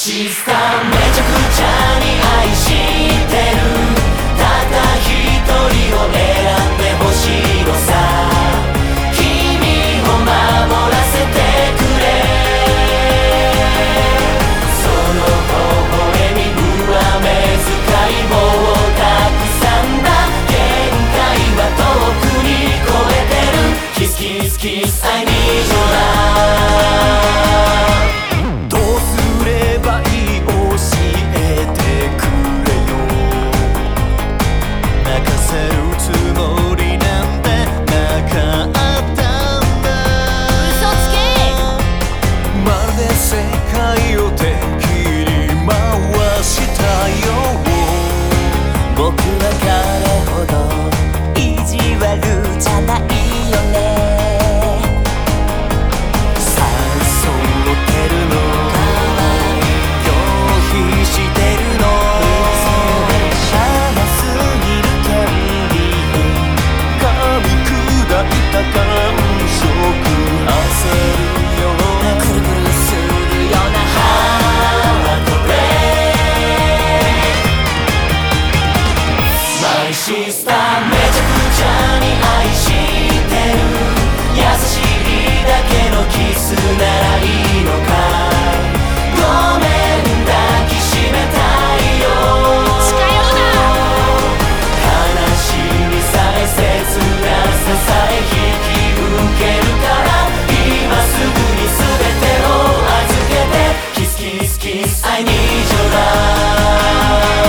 シスターめちゃくちゃに愛してる。たった一人を選んでほしいのさ。君を守らせてくれ。その微笑み上目遣いもたくさんだ。限界は遠くに越えてる。キスキスキス I need your love。 僕は彼ほど意地悪じゃないよね。誘ってるの拒否してるの。しゃなすぎる権利に噛み砕いた感触焦るようなくるくるするようなハートブレイク。 シスターめちゃくちゃに愛してる。優しいだけのキスならいいのかい。ごめん抱きしめたいよ。 近寄るな。 悲しみさえ切なささえ引き受けるから。今すぐに全てを預けて。キスキスキス I need your love。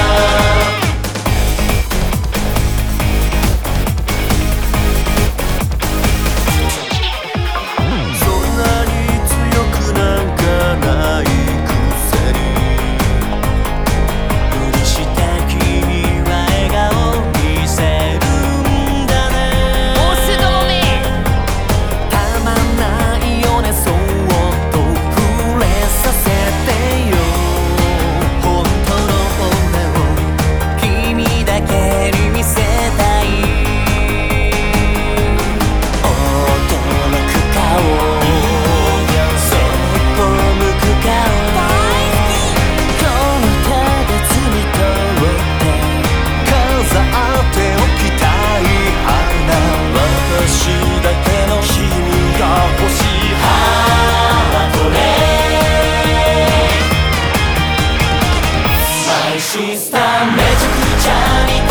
シスターめちゃくちゃに